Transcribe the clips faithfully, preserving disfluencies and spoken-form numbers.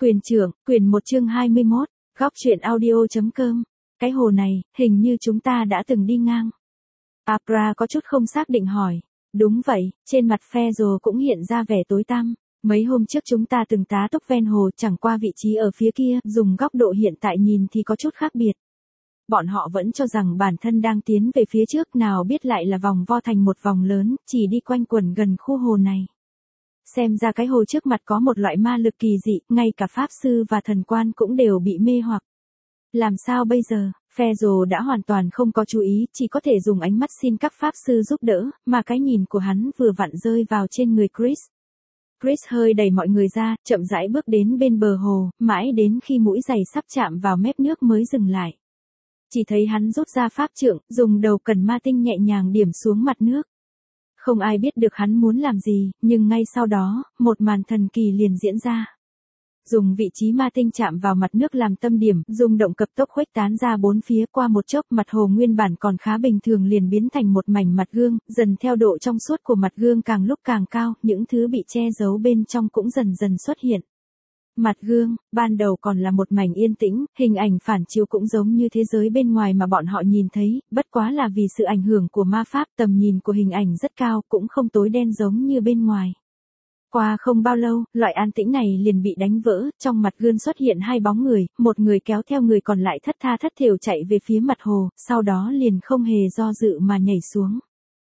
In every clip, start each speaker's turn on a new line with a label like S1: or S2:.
S1: Quyền trưởng, quyền một chương hai mươi mốt, góc truyện audio.com. Cái hồ này, hình như chúng ta đã từng đi ngang. Abra có chút không xác định hỏi. Đúng vậy, trên mặt Fezzo cũng hiện ra vẻ tối tăm. Mấy hôm trước chúng ta từng tá túc ven hồ, chẳng qua vị trí ở phía kia, dùng góc độ hiện tại nhìn thì có chút khác biệt. Bọn họ vẫn cho rằng bản thân đang tiến về phía trước, nào biết lại là vòng vo thành một vòng lớn, chỉ đi quanh quẩn gần khu hồ này. Xem ra cái hồ trước mặt có một loại ma lực kỳ dị, ngay cả pháp sư và thần quan cũng đều bị mê hoặc. Làm sao bây giờ? Fezzo đã hoàn toàn không có chú ý, chỉ có thể dùng ánh mắt xin các pháp sư giúp đỡ, mà cái nhìn của hắn vừa vặn rơi vào trên người Chris. Chris hơi đẩy mọi người ra, chậm rãi bước đến bên bờ hồ, mãi đến khi mũi giày sắp chạm vào mép nước mới dừng lại. Chỉ thấy hắn rút ra pháp trượng, dùng đầu cần ma tinh nhẹ nhàng điểm xuống mặt nước. Không ai biết được hắn muốn làm gì, nhưng ngay sau đó, một màn thần kỳ liền diễn ra. Dùng vị trí ma tinh chạm vào mặt nước làm tâm điểm, dùng động cấp tốc khuếch tán ra bốn phía, qua một chốc mặt hồ nguyên bản còn khá bình thường liền biến thành một mảnh mặt gương, dần theo độ trong suốt của mặt gương càng lúc càng cao, những thứ bị che giấu bên trong cũng dần dần xuất hiện. Mặt gương, ban đầu còn là một mảnh yên tĩnh, hình ảnh phản chiếu cũng giống như thế giới bên ngoài mà bọn họ nhìn thấy, bất quá là vì sự ảnh hưởng của ma pháp, tầm nhìn của hình ảnh rất cao, cũng không tối đen giống như bên ngoài. Qua không bao lâu, loại an tĩnh này liền bị đánh vỡ, trong mặt gương xuất hiện hai bóng người, một người kéo theo người còn lại thất tha thất thểu chạy về phía mặt hồ, sau đó liền không hề do dự mà nhảy xuống.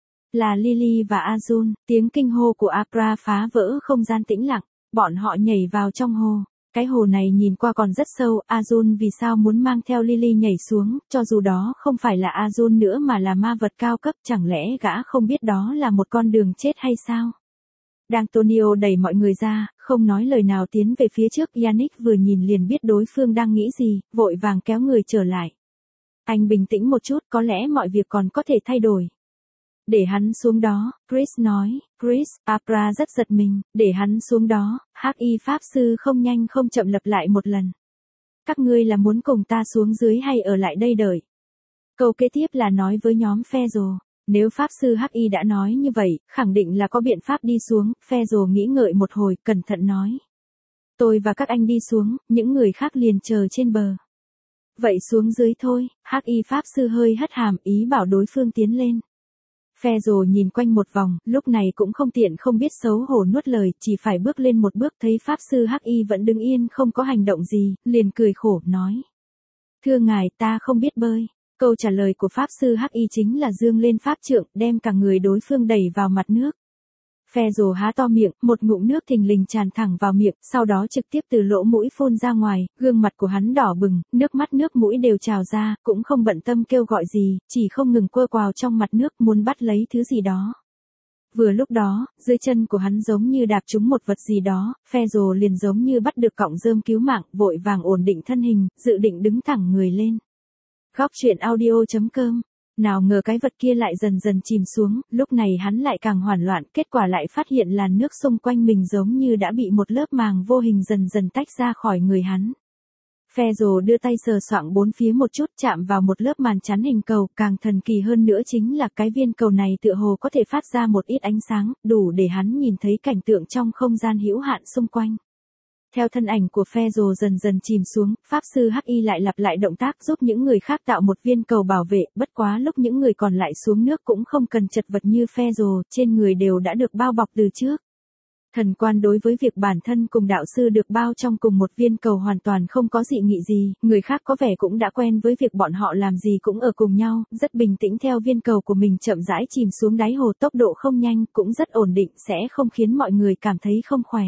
S1: Là Lily và Azul, tiếng kinh hô của Abra phá vỡ không gian tĩnh lặng. Bọn họ nhảy vào trong hồ. Cái hồ này nhìn qua còn rất sâu, Azul vì sao muốn mang theo Lily nhảy xuống, cho dù đó không phải là Azul nữa mà là ma vật cao cấp, chẳng lẽ gã không biết đó là một con đường chết hay sao? D'Antonio đẩy mọi người ra, không nói lời nào tiến về phía trước, Yannick vừa nhìn liền biết đối phương đang nghĩ gì, vội vàng kéo người trở lại. Anh bình tĩnh một chút, có lẽ mọi việc còn có thể thay đổi. Để hắn xuống đó, Chris nói. Chris, Abra rất giật mình, để hắn xuống đó, hắc y pháp sư không nhanh không chậm lặp lại một lần. Các ngươi là muốn cùng ta xuống dưới hay ở lại đây đợi? Câu kế tiếp là nói với nhóm Fezzo. Nếu pháp sư hắc y đã nói như vậy, khẳng định là có biện pháp đi xuống, Fezzo nghĩ ngợi một hồi, cẩn thận nói. Tôi và các anh đi xuống, những người khác liền chờ trên bờ. Vậy xuống dưới thôi, hắc y pháp sư hơi hất hàm, ý bảo đối phương tiến lên. Fezzo nhìn quanh một vòng, lúc này cũng không tiện không biết xấu hổ nuốt lời, chỉ phải bước lên một bước, thấy pháp sư hắc y vẫn đứng yên không có hành động gì, liền cười khổ, nói. Thưa ngài, ta không biết bơi. Câu trả lời của pháp sư hắc y chính là giương lên pháp trượng, đem cả người đối phương đẩy vào mặt nước. Fezzo há to miệng, một ngụm nước thình lình tràn thẳng vào miệng, sau đó trực tiếp từ lỗ mũi phun ra ngoài, gương mặt của hắn đỏ bừng, nước mắt nước mũi đều trào ra, cũng không bận tâm kêu gọi gì, chỉ không ngừng quơ quào trong mặt nước muốn bắt lấy thứ gì đó. Vừa lúc đó, dưới chân của hắn giống như đạp trúng một vật gì đó, Fezzo liền giống như bắt được cọng rơm cứu mạng, vội vàng ổn định thân hình, dự định đứng thẳng người lên. Góc truyện audio.com. Nào ngờ cái vật kia lại dần dần chìm xuống, lúc này hắn lại càng hoảng loạn, kết quả lại phát hiện làn nước xung quanh mình giống như đã bị một lớp màng vô hình dần dần tách ra khỏi người hắn. Fezzo đưa tay sờ soạng bốn phía một chút, chạm vào một lớp màn chắn hình cầu, càng thần kỳ hơn nữa chính là cái viên cầu này tựa hồ có thể phát ra một ít ánh sáng, đủ để hắn nhìn thấy cảnh tượng trong không gian hữu hạn xung quanh. Theo thân ảnh của Fezzo dần dần chìm xuống, pháp sư hắc y lại lặp lại động tác giúp những người khác tạo một viên cầu bảo vệ, bất quá lúc những người còn lại xuống nước cũng không cần chật vật như Fezzo, trên người đều đã được bao bọc từ trước. Thần quan đối với việc bản thân cùng đạo sư được bao trong cùng một viên cầu hoàn toàn không có dị nghị gì, người khác có vẻ cũng đã quen với việc bọn họ làm gì cũng ở cùng nhau, rất bình tĩnh theo viên cầu của mình chậm rãi chìm xuống đáy hồ, tốc độ không nhanh, cũng rất ổn định, sẽ không khiến mọi người cảm thấy không khỏe.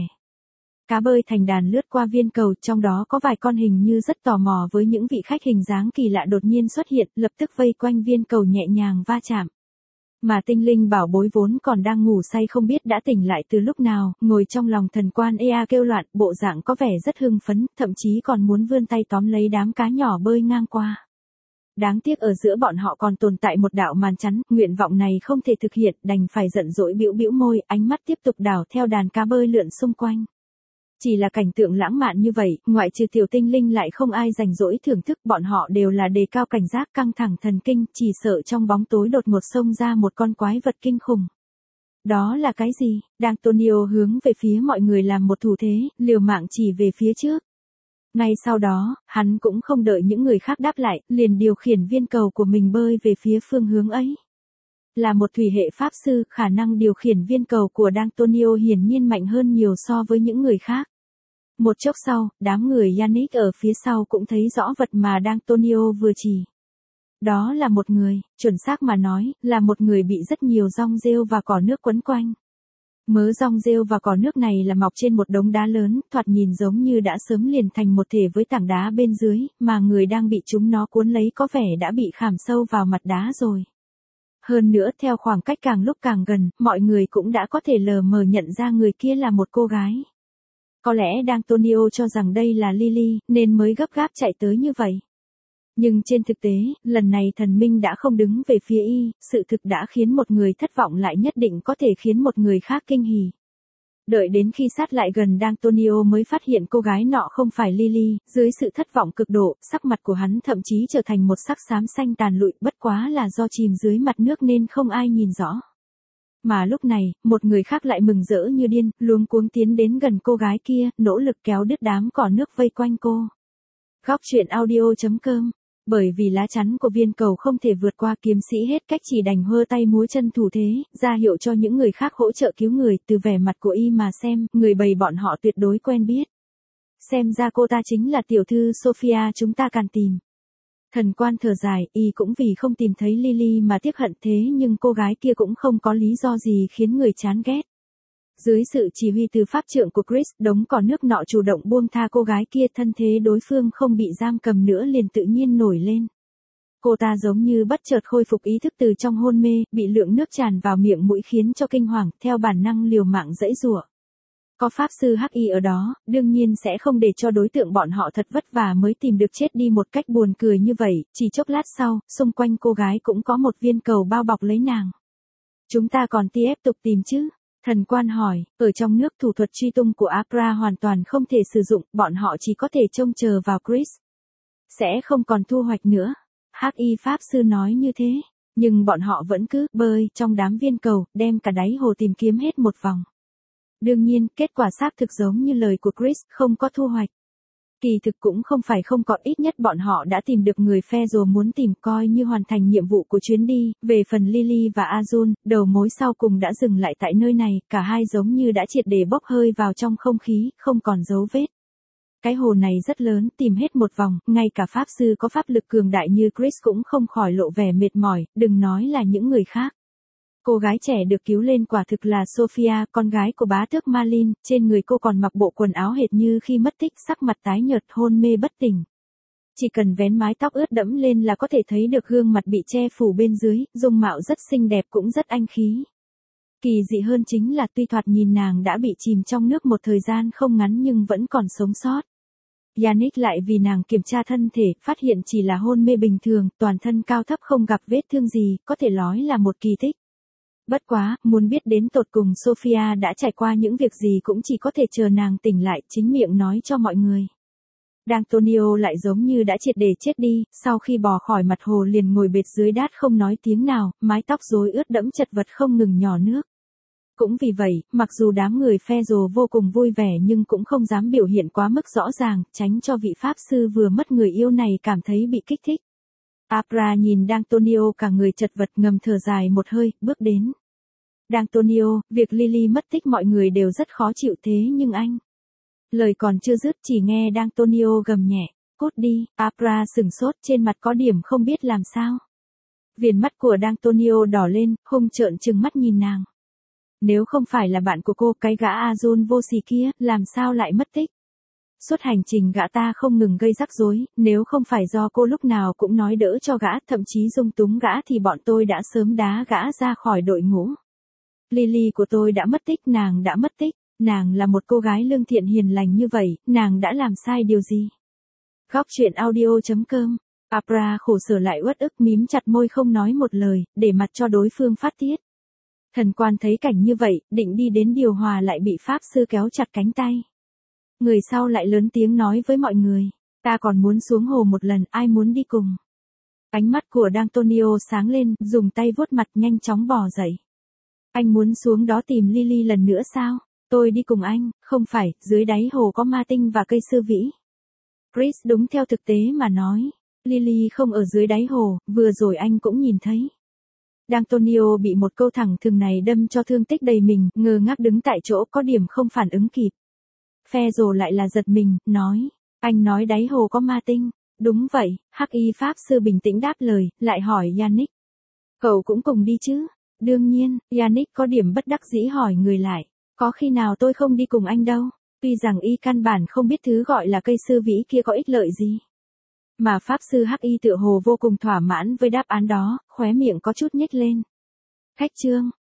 S1: Cá bơi thành đàn lướt qua viên cầu, trong đó có vài con hình như rất tò mò với những vị khách hình dáng kỳ lạ đột nhiên xuất hiện, lập tức vây quanh viên cầu nhẹ nhàng va chạm. Mà tinh linh bảo bối vốn còn đang ngủ say không biết đã tỉnh lại từ lúc nào, ngồi trong lòng thần quan Ea kêu loạn, bộ dạng có vẻ rất hưng phấn, thậm chí còn muốn vươn tay tóm lấy đám cá nhỏ bơi ngang qua. Đáng tiếc ở giữa bọn họ còn tồn tại một đạo màn chắn, nguyện vọng này không thể thực hiện, đành phải giận dỗi bĩu bĩu môi, ánh mắt tiếp tục đảo theo đàn cá bơi lượn xung quanh. Chỉ là cảnh tượng lãng mạn như vậy, ngoại trừ tiểu tinh linh lại không ai rảnh rỗi thưởng thức, bọn họ đều là đề cao cảnh giác căng thẳng thần kinh, chỉ sợ trong bóng tối đột ngột xông ra một con quái vật kinh khủng. Đó là cái gì? D'Antonio hướng về phía mọi người làm một thủ thế, liều mạng chỉ về phía trước. Ngay sau đó, hắn cũng không đợi những người khác đáp lại, liền điều khiển viên cầu của mình bơi về phía phương hướng ấy. Là một thủy hệ pháp sư, khả năng điều khiển viên cầu của D'Antonio hiển nhiên mạnh hơn nhiều so với những người khác. Một chốc sau, đám người Yannick ở phía sau cũng thấy rõ vật mà D'Antonio vừa chỉ. Đó là một người, chuẩn xác mà nói, là một người bị rất nhiều rong rêu và cỏ nước quấn quanh. Mớ rong rêu và cỏ nước này là mọc trên một đống đá lớn, thoạt nhìn giống như đã sớm liền thành một thể với tảng đá bên dưới, mà người đang bị chúng nó cuốn lấy có vẻ đã bị khảm sâu vào mặt đá rồi. Hơn nữa theo khoảng cách càng lúc càng gần, mọi người cũng đã có thể lờ mờ nhận ra người kia là một cô gái. Có lẽ D'Antonio cho rằng đây là Lily, nên mới gấp gáp chạy tới như vậy. Nhưng trên thực tế, lần này thần minh đã không đứng về phía y, sự thực đã khiến một người thất vọng lại nhất định có thể khiến một người khác kinh hỉ. Đợi đến khi sát lại gần D'Antonio mới phát hiện cô gái nọ không phải Lily, dưới sự thất vọng cực độ, sắc mặt của hắn thậm chí trở thành một sắc xám xanh tàn lụi, bất quá là do chìm dưới mặt nước nên không ai nhìn rõ. Mà lúc này, một người khác lại mừng rỡ như điên, luống cuống tiến đến gần cô gái kia, nỗ lực kéo đứt đám cỏ nước vây quanh cô. Góc truyện audio chấm com. Bởi vì lá chắn của viên cầu không thể vượt qua, kiếm sĩ hết cách chỉ đành hơ tay múa chân thủ thế, ra hiệu cho những người khác hỗ trợ cứu người. Từ vẻ mặt của y mà xem, người bầy bọn họ tuyệt đối quen biết. Xem ra cô ta chính là tiểu thư Sophia chúng ta cần tìm. Thần quan thở dài, y cũng vì không tìm thấy Lily mà tiếc hận, thế nhưng cô gái kia cũng không có lý do gì khiến người chán ghét. Dưới sự chỉ huy từ pháp trượng của Chris, đống cỏ nước nọ chủ động buông tha cô gái kia, thân thế đối phương không bị giam cầm nữa liền tự nhiên nổi lên. Cô ta giống như bất chợt khôi phục ý thức từ trong hôn mê, bị lượng nước tràn vào miệng mũi khiến cho kinh hoàng, theo bản năng liều mạng giãy giụa. Có pháp sư hắc y ở đó, đương nhiên sẽ không để cho đối tượng bọn họ thật vất vả mới tìm được chết đi một cách buồn cười như vậy. Chỉ chốc lát sau, xung quanh cô gái cũng có một viên cầu bao bọc lấy nàng. Chúng ta còn tiếp tục tìm chứ? Thần quan hỏi, ở trong nước thủ thuật truy tung của Abra hoàn toàn không thể sử dụng, bọn họ chỉ có thể trông chờ vào Chris. Sẽ không còn thu hoạch nữa. Hắc y pháp sư nói như thế, nhưng bọn họ vẫn cứ bơi trong đám viên cầu, đem cả đáy hồ tìm kiếm hết một vòng. Đương nhiên, kết quả xác thực giống như lời của Chris, không có thu hoạch. Kỳ thực cũng không phải không có, ít nhất bọn họ đã tìm được người phe rồi muốn tìm, coi như hoàn thành nhiệm vụ của chuyến đi. Về phần Lily và Azul, đầu mối sau cùng đã dừng lại tại nơi này, cả hai giống như đã triệt để bốc hơi vào trong không khí, không còn dấu vết. Cái hồ này rất lớn, tìm hết một vòng, ngay cả pháp sư có pháp lực cường đại như Chris cũng không khỏi lộ vẻ mệt mỏi, đừng nói là những người khác. Cô gái trẻ được cứu lên quả thực là Sophia, con gái của bá tước Marlin, trên người cô còn mặc bộ quần áo hệt như khi mất tích, sắc mặt tái nhợt, hôn mê bất tỉnh. Chỉ cần vén mái tóc ướt đẫm lên là có thể thấy được gương mặt bị che phủ bên dưới, dung mạo rất xinh đẹp cũng rất anh khí. Kỳ dị hơn chính là tuy thoạt nhìn nàng đã bị chìm trong nước một thời gian không ngắn nhưng vẫn còn sống sót. Yannick lại vì nàng kiểm tra thân thể, phát hiện chỉ là hôn mê bình thường, toàn thân cao thấp không gặp vết thương gì, có thể nói là một kỳ tích. Bất quá, muốn biết đến tột cùng Sophia đã trải qua những việc gì cũng chỉ có thể chờ nàng tỉnh lại, chính miệng nói cho mọi người. D'Antonio lại giống như đã triệt để chết đi, sau khi bò khỏi mặt hồ liền ngồi bệt dưới đát không nói tiếng nào, mái tóc rối ướt đẫm chật vật không ngừng nhỏ nước. Cũng vì vậy, mặc dù đám người phe rồ vô cùng vui vẻ nhưng cũng không dám biểu hiện quá mức rõ ràng, tránh cho vị pháp sư vừa mất người yêu này cảm thấy bị kích thích. Abra nhìn D'Antonio cả người chật vật ngầm thở dài một hơi, bước đến. D'Antonio, việc Lily mất tích mọi người đều rất khó chịu thế nhưng anh... Lời còn chưa dứt chỉ nghe D'Antonio gầm nhẹ, cút đi. Abra sừng sốt, trên mặt có điểm không biết làm sao. Viền mắt của D'Antonio đỏ lên, hung trợn trừng mắt nhìn nàng. Nếu không phải là bạn của cô, cái gã Azul vô sỉ kia, làm sao lại mất tích? Suốt hành trình gã ta không ngừng gây rắc rối, nếu không phải do cô lúc nào cũng nói đỡ cho gã, thậm chí dung túng gã thì bọn tôi đã sớm đá gã ra khỏi đội ngũ. Lily của tôi đã mất tích, nàng đã mất tích, nàng là một cô gái lương thiện hiền lành như vậy, nàng đã làm sai điều gì? Góc truyện audio chấm com. Abra khổ sở lại uất ức, mím chặt môi không nói một lời, để mặc cho đối phương phát tiết. Thần quan thấy cảnh như vậy, định đi đến điều hòa lại bị pháp sư kéo chặt cánh tay. Người sau lại lớn tiếng nói với mọi người, ta còn muốn xuống hồ một lần, ai muốn đi cùng? Ánh mắt của D'Antonio sáng lên, dùng tay vuốt mặt nhanh chóng bò dậy. Anh muốn xuống đó tìm Lily lần nữa sao? Tôi đi cùng anh, không phải, dưới đáy hồ có ma tinh và cây sư vĩ. Chris đúng theo thực tế mà nói. Lily không ở dưới đáy hồ, vừa rồi anh cũng nhìn thấy. D'Antonio bị một câu thẳng thừng này đâm cho thương tích đầy mình, ngơ ngác đứng tại chỗ có điểm không phản ứng kịp. Fezzo lại là giật mình, nói. Anh nói đáy hồ có ma tinh. Đúng vậy, hắc y pháp sư bình tĩnh đáp lời, lại hỏi Yannick. Cậu cũng cùng đi chứ? Đương nhiên, Yannick có điểm bất đắc dĩ hỏi người lại. Có khi nào tôi không đi cùng anh đâu? Tuy rằng y căn bản không biết thứ gọi là cây sư vĩ kia có ích lợi gì. Mà pháp sư hắc y tựa hồ vô cùng thỏa mãn với đáp án đó, khóe miệng có chút nhếch lên. Khách trương,